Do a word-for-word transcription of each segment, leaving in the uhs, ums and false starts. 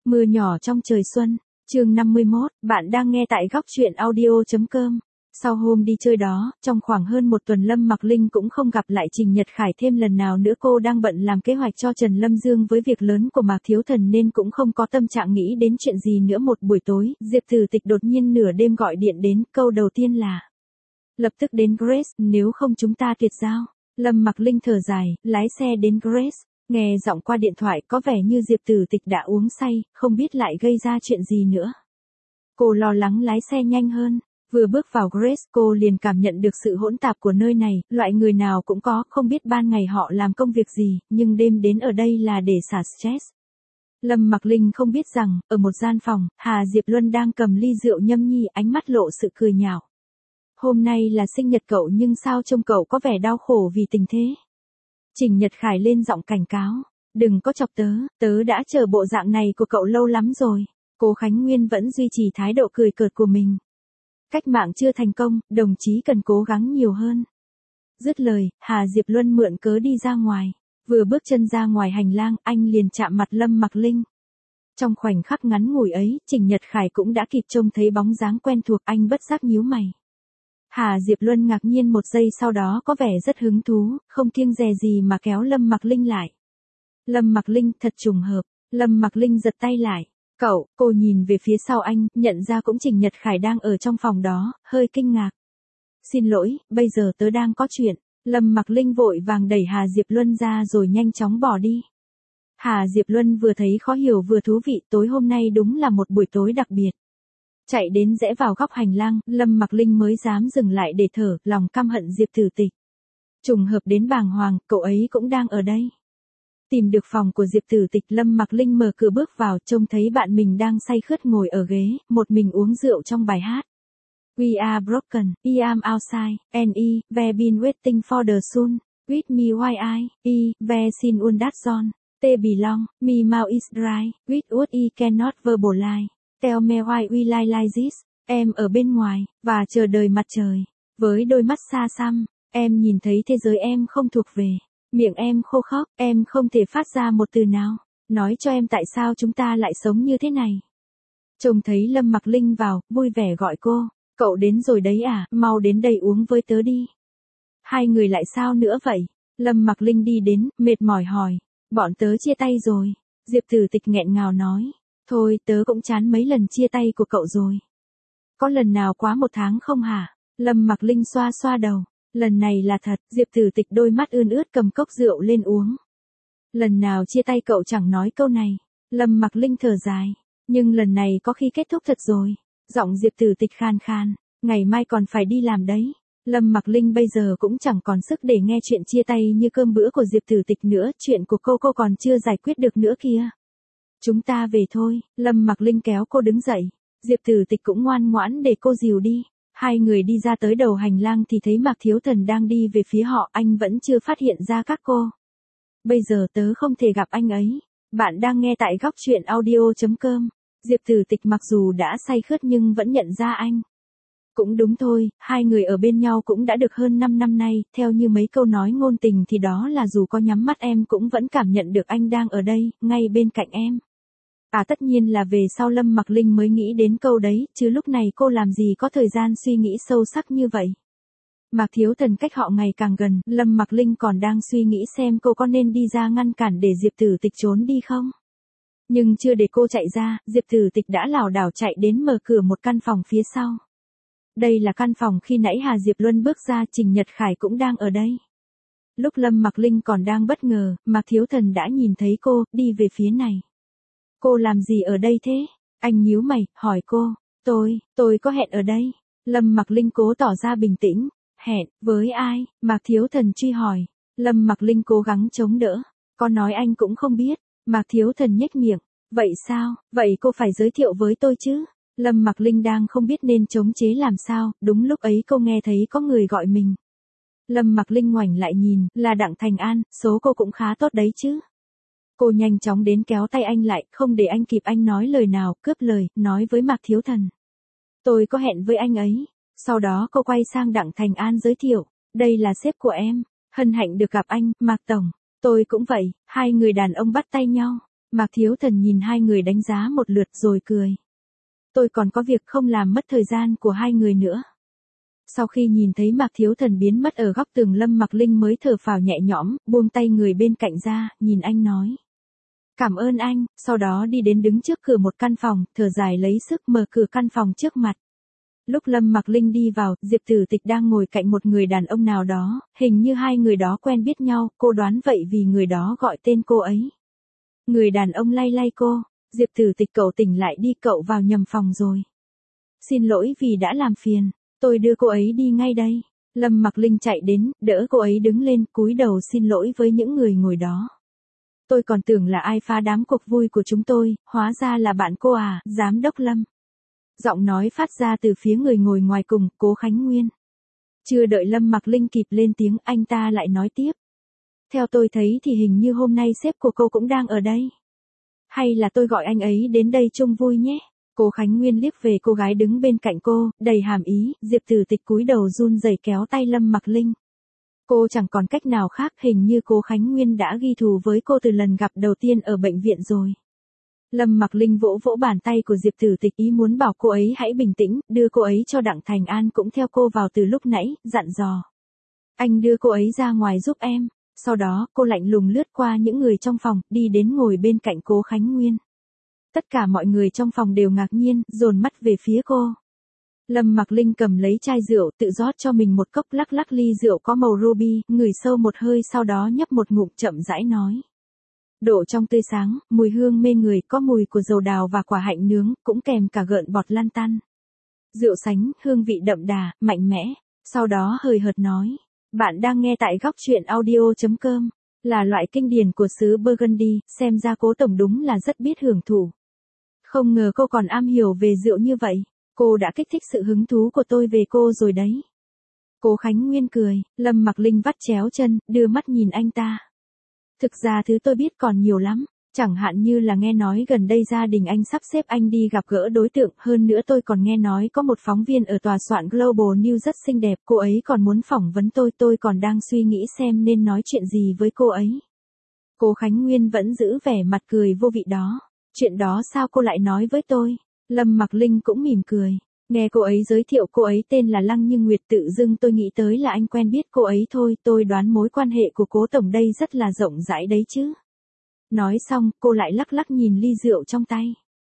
Mưa nhỏ trong trời xuân, chương năm mươi mốt, bạn đang nghe tại góc truyện audio.com. Sau hôm đi chơi đó, trong khoảng hơn một tuần Lâm Mặc Linh cũng không gặp lại Trình Nhật Khải thêm lần nào nữa. Cô đang bận làm kế hoạch cho Trần Lâm Dương với việc lớn của Mạc Thiếu Thần nên cũng không có tâm trạng nghĩ đến chuyện gì nữa. Một buổi tối, Diệp Tử Tịch đột nhiên nửa đêm gọi điện đến, câu đầu tiên là: lập tức đến Grace, nếu không chúng ta tuyệt giao. Lâm Mặc Linh thở dài, lái xe đến Grace. Nghe giọng qua điện thoại có vẻ như Diệp Tử Tịch đã uống say, không biết lại gây ra chuyện gì nữa. Cô lo lắng lái xe nhanh hơn. Vừa bước vào Grace, cô liền cảm nhận được sự hỗn tạp của nơi này, loại người nào cũng có, không biết ban ngày họ làm công việc gì, nhưng đêm đến ở đây là để xả stress. Lâm Mặc Linh không biết rằng, ở một gian phòng, Hà Diệp Luân đang cầm ly rượu nhâm nhi, ánh mắt lộ sự cười nhạo. Hôm nay là sinh nhật cậu nhưng sao trông cậu có vẻ đau khổ vì tình thế? Trình Nhật Khải lên giọng cảnh cáo, đừng có chọc tớ, tớ đã chờ bộ dạng này của cậu lâu lắm rồi. Cố Khánh Nguyên vẫn duy trì thái độ cười cợt của mình. Cách mạng chưa thành công, đồng chí cần cố gắng nhiều hơn. Dứt lời, Hà Diệp Luân mượn cớ đi ra ngoài. Vừa bước chân ra ngoài hành lang, anh liền chạm mặt Lâm Mặc Linh. Trong khoảnh khắc ngắn ngủi ấy, Trình Nhật Khải cũng đã kịp trông thấy bóng dáng quen thuộc, anh bất giác nhíu mày. Hà Diệp Luân ngạc nhiên một giây, sau đó có vẻ rất hứng thú, không kiêng dè gì mà kéo Lâm Mặc Linh lại. Lâm Mặc Linh, thật trùng hợp. Lâm Mặc Linh giật tay lại. Cậu, cô nhìn về phía sau anh, nhận ra cũng Trình Nhật Khải đang ở trong phòng đó, hơi kinh ngạc. Xin lỗi, bây giờ tớ đang có chuyện. Lâm Mặc Linh vội vàng đẩy Hà Diệp Luân ra rồi nhanh chóng bỏ đi. Hà Diệp Luân vừa thấy khó hiểu vừa thú vị, tối hôm nay đúng là một buổi tối đặc biệt. Chạy đến rẽ vào góc hành lang, Lâm Mặc Linh mới dám dừng lại để thở, lòng căm hận Diệp Tử Tịch. Trùng hợp đến bàng hoàng, cậu ấy cũng đang ở đây. Tìm được phòng của Diệp Tử Tịch, Lâm Mặc Linh mở cửa bước vào, trông thấy bạn mình đang say khướt ngồi ở ghế, một mình uống rượu trong bài hát. We are broken, I am outside, and I, we've been waiting for the sun, with me why I, I, we sin un that zone, te belong, me mouth is dry, with what I cannot verbalize, tell me why we lie like this, em ở bên ngoài, và chờ đợi mặt trời, với đôi mắt xa xăm, em nhìn thấy thế giới em không thuộc về. Miệng em khô khốc, em không thể phát ra một từ nào. Nói cho em tại sao chúng ta lại sống như thế này. Trông thấy Lâm Mặc Linh vào, vui vẻ gọi cô. Cậu đến rồi đấy à, mau đến đây uống với tớ đi. Hai người lại sao nữa vậy? Lâm Mặc Linh đi đến, mệt mỏi hỏi. Bọn tớ chia tay rồi. Diệp Tử Tịch nghẹn ngào nói. Thôi, tớ cũng chán mấy lần chia tay của cậu rồi. Có lần nào quá một tháng không hả? Lâm Mặc Linh xoa xoa đầu. Lần này là thật, Diệp Tử Tịch đôi mắt ươn ướt cầm cốc rượu lên uống. Lần nào chia tay cậu chẳng nói câu này. Lâm Mặc Linh thở dài. Nhưng lần này có khi kết thúc thật rồi. Giọng Diệp Tử Tịch khan khan. Ngày mai còn phải đi làm đấy. Lâm Mặc Linh bây giờ cũng chẳng còn sức để nghe chuyện chia tay như cơm bữa của Diệp Tử Tịch nữa. Chuyện của cô cô còn chưa giải quyết được nữa kia. Chúng ta về thôi. Lâm Mặc Linh kéo cô đứng dậy. Diệp Tử Tịch cũng ngoan ngoãn để cô dìu đi. Hai người đi ra tới đầu hành lang thì thấy Mạc Thiếu Thần đang đi về phía họ, anh vẫn chưa phát hiện ra các cô. Bây giờ tớ không thể gặp anh ấy. Bạn đang nghe tại góc truyện audio.com. Diệp Tử Tịch mặc dù đã say khướt nhưng vẫn nhận ra anh. Cũng đúng thôi, hai người ở bên nhau cũng đã được hơn năm năm nay, theo như mấy câu nói ngôn tình thì đó là dù có nhắm mắt em cũng vẫn cảm nhận được anh đang ở đây, ngay bên cạnh em. À tất nhiên là về sau Lâm Mặc Linh mới nghĩ đến câu đấy, chứ lúc này cô làm gì có thời gian suy nghĩ sâu sắc như vậy. Mạc Thiếu Thần cách họ ngày càng gần, Lâm Mặc Linh còn đang suy nghĩ xem cô có nên đi ra ngăn cản để Diệp Tử Tịch trốn đi không. Nhưng chưa để cô chạy ra, Diệp Tử Tịch đã lảo đảo chạy đến mở cửa một căn phòng phía sau. Đây là căn phòng khi nãy Hà Diệp Luân bước ra, Trình Nhật Khải cũng đang ở đây. Lúc Lâm Mặc Linh còn đang bất ngờ, Mạc Thiếu Thần đã nhìn thấy cô, đi về phía này. Cô làm gì ở đây thế? Anh nhíu mày, hỏi cô. Tôi, tôi có hẹn ở đây. Lâm Mặc Linh cố tỏ ra bình tĩnh. Hẹn, với ai? Mạc Thiếu Thần truy hỏi. Lâm Mặc Linh cố gắng chống đỡ. Có nói anh cũng không biết. Mạc Thiếu Thần nhếch miệng. Vậy sao? Vậy cô phải giới thiệu với tôi chứ? Lâm Mặc Linh đang không biết nên chống chế làm sao. Đúng lúc ấy cô nghe thấy có người gọi mình. Lâm Mặc Linh ngoảnh lại nhìn, là Đặng Thành An, số cô cũng khá tốt đấy chứ. Cô nhanh chóng đến kéo tay anh lại, không để anh kịp anh nói lời nào, cướp lời, nói với Mạc Thiếu Thần. Tôi có hẹn với anh ấy. Sau đó cô quay sang Đặng Thành An giới thiệu. Đây là sếp của em. Hân hạnh được gặp anh, Mạc Tổng. Tôi cũng vậy. Hai người đàn ông bắt tay nhau. Mạc Thiếu Thần nhìn hai người đánh giá một lượt rồi cười. Tôi còn có việc không làm mất thời gian của hai người nữa. Sau khi nhìn thấy Mạc Thiếu Thần biến mất ở góc tường, Lâm Mặc Linh mới thở phào nhẹ nhõm, buông tay người bên cạnh ra, nhìn anh nói. Cảm ơn anh, sau đó đi đến đứng trước cửa một căn phòng, thở dài lấy sức mở cửa căn phòng trước mặt. Lúc Lâm Mặc Linh đi vào, Diệp Tử Tịch đang ngồi cạnh một người đàn ông nào đó, hình như hai người đó quen biết nhau, cô đoán vậy vì người đó gọi tên cô ấy. Người đàn ông lay lay cô, Diệp Tử Tịch, cậu tỉnh lại đi, cậu vào nhầm phòng rồi. Xin lỗi vì đã làm phiền, tôi đưa cô ấy đi ngay đây. Lâm Mặc Linh chạy đến, đỡ cô ấy đứng lên, cúi đầu xin lỗi với những người ngồi đó. Tôi còn tưởng là ai phá đám cuộc vui của chúng tôi, hóa ra là bạn cô à, giám đốc Lâm. Giọng nói phát ra từ phía người ngồi ngoài cùng, Cố Khánh Nguyên. Chưa đợi Lâm Mặc Linh kịp lên tiếng, anh ta lại nói tiếp. Theo tôi thấy thì hình như hôm nay sếp của cô cũng đang ở đây. Hay là tôi gọi anh ấy đến đây chung vui nhé. Cố Khánh Nguyên liếc về cô gái đứng bên cạnh cô, đầy hàm ý. Diệp Tử Tịch cúi đầu run rẩy kéo tay Lâm Mặc Linh. Cô chẳng còn cách nào khác, hình như Cố Khánh Nguyên đã ghi thù với cô từ lần gặp đầu tiên ở bệnh viện rồi. Lâm Mặc Linh vỗ vỗ bàn tay của Diệp Tử Tịch, ý muốn bảo cô ấy hãy bình tĩnh, đưa cô ấy cho Đặng Thành An cũng theo cô vào từ lúc nãy, dặn dò. Anh đưa cô ấy ra ngoài giúp em. Sau đó, cô lạnh lùng lướt qua những người trong phòng, đi đến ngồi bên cạnh Cố Khánh Nguyên. Tất cả mọi người trong phòng đều ngạc nhiên, dồn mắt về phía cô. Lâm Mặc Linh cầm lấy chai rượu, tự rót cho mình một cốc, lắc lắc ly rượu có màu ruby, ngửi sâu một hơi, sau đó nhấp một ngụm, chậm rãi nói. Độ trong tươi sáng, mùi hương mê người, có mùi của dầu đào và quả hạnh nướng, cũng kèm cả gợn bọt lan tăn. Rượu sánh, hương vị đậm đà, mạnh mẽ. Sau đó hời hợt nói. Bạn đang nghe tại góc truyện audio chấm com, là loại kinh điển của xứ Burgundy, xem ra Cố tổng đúng là rất biết hưởng thụ. Không ngờ cô còn am hiểu về rượu như vậy, cô đã kích thích sự hứng thú của tôi về cô rồi đấy. Cố Khánh Nguyên cười, Lâm Mặc Linh vắt chéo chân, đưa mắt nhìn anh ta. Thực ra thứ tôi biết còn nhiều lắm, chẳng hạn như là nghe nói gần đây gia đình anh sắp xếp anh đi gặp gỡ đối tượng, hơn nữa tôi còn nghe nói có một phóng viên ở tòa soạn Global News rất xinh đẹp, cô ấy còn muốn phỏng vấn tôi, tôi còn đang suy nghĩ xem nên nói chuyện gì với cô ấy. Cố Khánh Nguyên vẫn giữ vẻ mặt cười vô vị đó. Chuyện đó sao cô lại nói với tôi? Lâm Mặc Linh cũng mỉm cười. Nghe cô ấy giới thiệu cô ấy tên là Lăng Như Nguyệt, tự dưng tôi nghĩ tới là anh quen biết cô ấy thôi, tôi đoán mối quan hệ của Cố tổng đây rất là rộng rãi đấy chứ. Nói xong, cô lại lắc lắc nhìn ly rượu trong tay.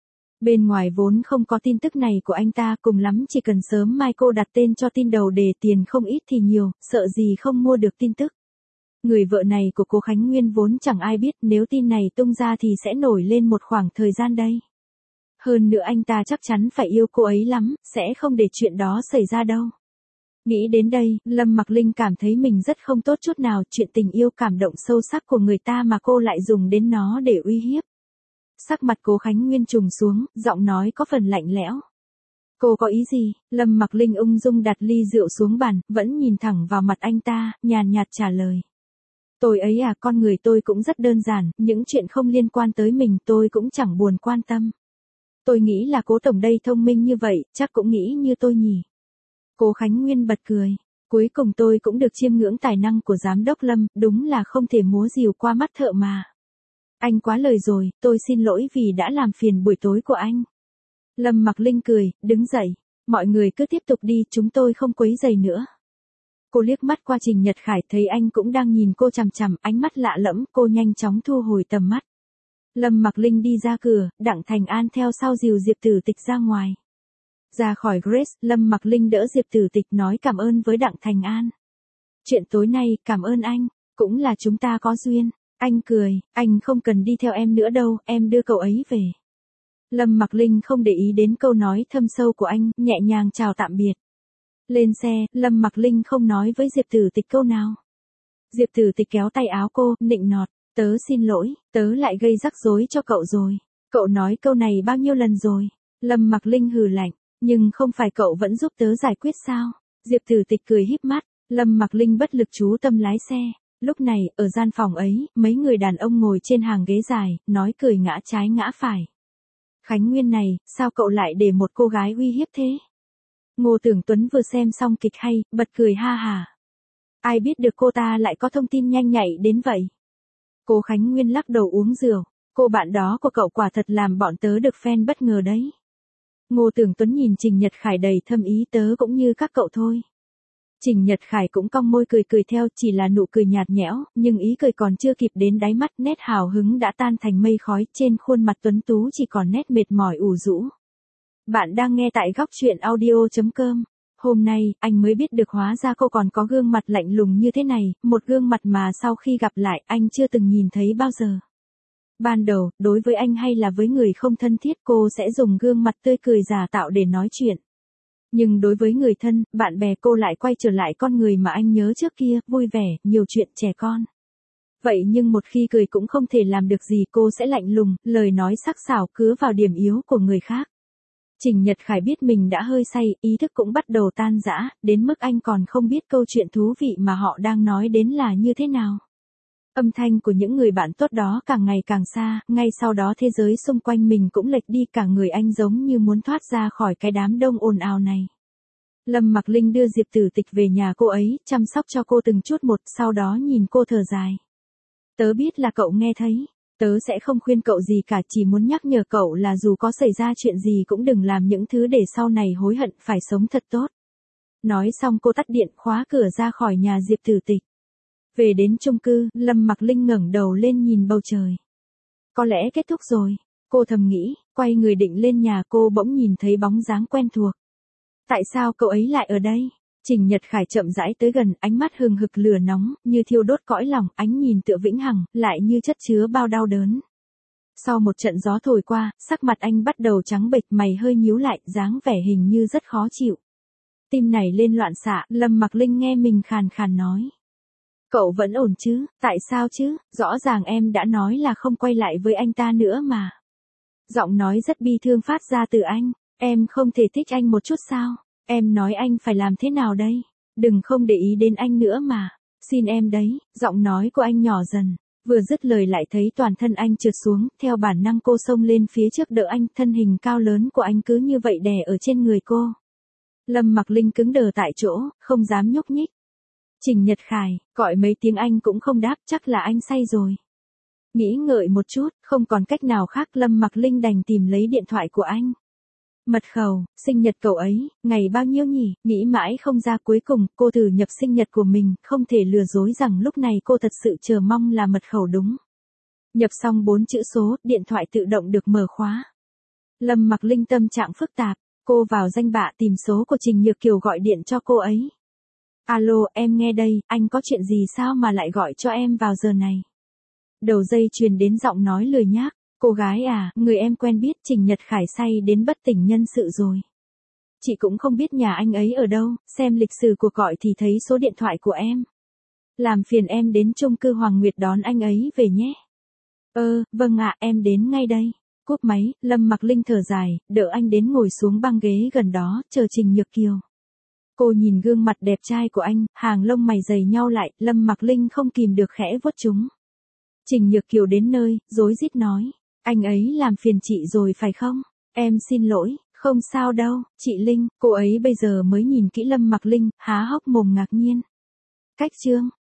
Bên ngoài vốn không có tin tức này của anh ta, cùng lắm chỉ cần sớm mai cô đặt tên cho tin đầu đề tiền không ít thì nhiều, sợ gì không mua được tin tức. Người vợ này của Cố Khánh Nguyên vốn chẳng ai biết, nếu tin này tung ra thì sẽ nổi lên một khoảng thời gian đây. Hơn nữa anh ta chắc chắn phải yêu cô ấy lắm, sẽ không để chuyện đó xảy ra đâu. Nghĩ đến đây, Lâm Mặc Linh cảm thấy mình rất không tốt chút nào, chuyện tình yêu cảm động sâu sắc của người ta mà cô lại dùng đến nó để uy hiếp. Sắc mặt Cố Khánh Nguyên trùng xuống, giọng nói có phần lạnh lẽo. Cô có ý gì? Lâm Mặc Linh ung dung đặt ly rượu xuống bàn, vẫn nhìn thẳng vào mặt anh ta, nhàn nhạt trả lời. Tôi ấy à, con người tôi cũng rất đơn giản, những chuyện không liên quan tới mình tôi cũng chẳng buồn quan tâm. Tôi nghĩ là Cố tổng đây thông minh như vậy, chắc cũng nghĩ như tôi nhỉ. Cố Khánh Nguyên bật cười. Cuối cùng tôi cũng được chiêm ngưỡng tài năng của giám đốc Lâm, đúng là không thể múa rìu qua mắt thợ mà. Anh quá lời rồi, tôi xin lỗi vì đã làm phiền buổi tối của anh. Lâm Mặc Linh cười, đứng dậy. Mọi người cứ tiếp tục đi, chúng tôi không quấy rầy nữa. Cô liếc mắt qua Trình Nhật Khải, thấy anh cũng đang nhìn cô chằm chằm, ánh mắt lạ lẫm, cô nhanh chóng thu hồi tầm mắt. Lâm Mặc Linh đi ra cửa, Đặng Thành An theo sau dìu Diệp Tử Tịch ra ngoài. Ra khỏi Grace, Lâm Mặc Linh đỡ Diệp Tử Tịch nói cảm ơn với Đặng Thành An. Chuyện tối nay, cảm ơn anh, cũng là chúng ta có duyên. Anh cười, anh không cần đi theo em nữa đâu, em đưa cậu ấy về. Lâm Mặc Linh không để ý đến câu nói thâm sâu của anh, nhẹ nhàng chào tạm biệt. Lên xe, Lâm Mặc Linh không nói với Diệp Tử Tịch câu nào. Diệp Tử Tịch kéo tay áo cô, nịnh nọt, tớ xin lỗi, tớ lại gây rắc rối cho cậu rồi. Cậu nói câu này bao nhiêu lần rồi? Lâm Mặc Linh hừ lạnh, nhưng không phải cậu vẫn giúp tớ giải quyết sao? Diệp Tử Tịch cười híp mắt, Lâm Mặc Linh bất lực chú tâm lái xe. Lúc này, ở gian phòng ấy, mấy người đàn ông ngồi trên hàng ghế dài, nói cười ngã trái ngã phải. Khánh Nguyên này, sao cậu lại để một cô gái uy hiếp thế? Ngô Tưởng Tuấn vừa xem xong kịch hay, bật cười ha hà. Ai biết được cô ta lại có thông tin nhanh nhạy đến vậy? Cố Khánh Nguyên lắc đầu uống rượu. Cô bạn đó của cậu quả thật làm bọn tớ được fan bất ngờ đấy. Ngô Tưởng Tuấn nhìn Trình Nhật Khải đầy thâm ý, tớ cũng như các cậu thôi. Trình Nhật Khải cũng cong môi cười cười theo, chỉ là nụ cười nhạt nhẽo, nhưng ý cười còn chưa kịp đến đáy mắt, nét hào hứng đã tan thành mây khói, trên khuôn mặt tuấn tú chỉ còn nét mệt mỏi ủ rũ. Bạn đang nghe tại góc truyện audio chấm com. Hôm nay, anh mới biết được hóa ra cô còn có gương mặt lạnh lùng như thế này, một gương mặt mà sau khi gặp lại anh chưa từng nhìn thấy bao giờ. Ban đầu, đối với anh hay là với người không thân thiết, cô sẽ dùng gương mặt tươi cười giả tạo để nói chuyện. Nhưng đối với người thân, bạn bè, cô lại quay trở lại con người mà anh nhớ trước kia, vui vẻ, nhiều chuyện trẻ con. Vậy nhưng một khi cười cũng không thể làm được gì, cô sẽ lạnh lùng, lời nói sắc sảo cứa vào điểm yếu của người khác. Trình Nhật Khải biết mình đã hơi say, ý thức cũng bắt đầu tan rã, đến mức anh còn không biết câu chuyện thú vị mà họ đang nói đến là như thế nào. Âm thanh của những người bạn tốt đó càng ngày càng xa, ngay sau đó thế giới xung quanh mình cũng lệch đi, cả người anh giống như muốn thoát ra khỏi cái đám đông ồn ào này. Lâm Mặc Linh đưa Diệp Tử Tịch về nhà cô ấy, chăm sóc cho cô từng chút một, sau đó nhìn cô thở dài. Tớ biết là cậu nghe thấy, tớ sẽ không khuyên cậu gì cả, chỉ muốn nhắc nhở cậu là dù có xảy ra chuyện gì cũng đừng làm những thứ để sau này hối hận, phải sống thật tốt. Nói xong cô tắt điện, khóa cửa ra khỏi nhà Diệp Tử Tịch. Về đến chung cư, Lâm Mặc Linh ngẩng đầu lên nhìn bầu trời. Có lẽ kết thúc rồi, cô thầm nghĩ, quay người định lên nhà, cô bỗng nhìn thấy bóng dáng quen thuộc. Tại sao cậu ấy lại ở đây? Trình Nhật Khải chậm rãi tới gần, ánh mắt hừng hực lửa nóng, như thiêu đốt cõi lòng, ánh nhìn tựa vĩnh hằng, lại như chất chứa bao đau đớn. Sau một trận gió thổi qua, sắc mặt anh bắt đầu trắng bệch, mày hơi nhíu lại, dáng vẻ hình như rất khó chịu. Tim này lên loạn xạ, Lâm Mặc Linh nghe mình khàn khàn nói. Cậu vẫn ổn chứ, tại sao chứ, rõ ràng em đã nói là không quay lại với anh ta nữa mà. Giọng nói rất bi thương phát ra từ anh, em không thể thích anh một chút sao, em nói anh phải làm thế nào đây, đừng không để ý đến anh nữa mà, xin em đấy, giọng nói của anh nhỏ dần, vừa dứt lời lại thấy toàn thân anh trượt xuống, theo bản năng cô xông lên phía trước đỡ anh, thân hình cao lớn của anh cứ như vậy đè ở trên người cô. Lâm Mặc Linh cứng đờ tại chỗ, không dám nhúc nhích. Trình Nhật Khải, gọi mấy tiếng anh cũng không đáp, chắc là anh say rồi. Nghĩ ngợi một chút, không còn cách nào khác, Lâm Mặc Linh đành tìm lấy điện thoại của anh. Mật khẩu, sinh nhật cậu ấy, ngày bao nhiêu nhỉ, nghĩ mãi không ra, cuối cùng, cô thử nhập sinh nhật của mình, không thể lừa dối rằng lúc này cô thật sự chờ mong là mật khẩu đúng. Nhập xong bốn chữ số, điện thoại tự động được mở khóa. Lâm Mặc Linh tâm trạng phức tạp, cô vào danh bạ tìm số của Trình Nhược Kiều gọi điện cho cô ấy. Alo, em nghe đây, anh có chuyện gì sao mà lại gọi cho em vào giờ này? Đầu dây truyền đến giọng nói lười nhác, cô gái à, người em quen biết Trình Nhật Khải say đến bất tỉnh nhân sự rồi. Chị cũng không biết nhà anh ấy ở đâu, xem lịch sử cuộc gọi thì thấy số điện thoại của em. Làm phiền em đến chung cư Hoàng Nguyệt đón anh ấy về nhé. Ơ, vâng ạ, em đến ngay đây. Cúp máy, Lâm Mặc Linh thở dài, đỡ anh đến ngồi xuống băng ghế gần đó, chờ Trình Nhược Kiều. Cô nhìn gương mặt đẹp trai của anh, hàng lông mày dày nhau lại, Lâm Mặc Linh không kìm được khẽ vuốt chúng. Trình Nhược Kiều đến nơi, rối rít nói, anh ấy làm phiền chị rồi phải không? Em xin lỗi, không sao đâu, chị Linh, cô ấy bây giờ mới nhìn kỹ Lâm Mặc Linh, há hốc mồm ngạc nhiên. Cách chương,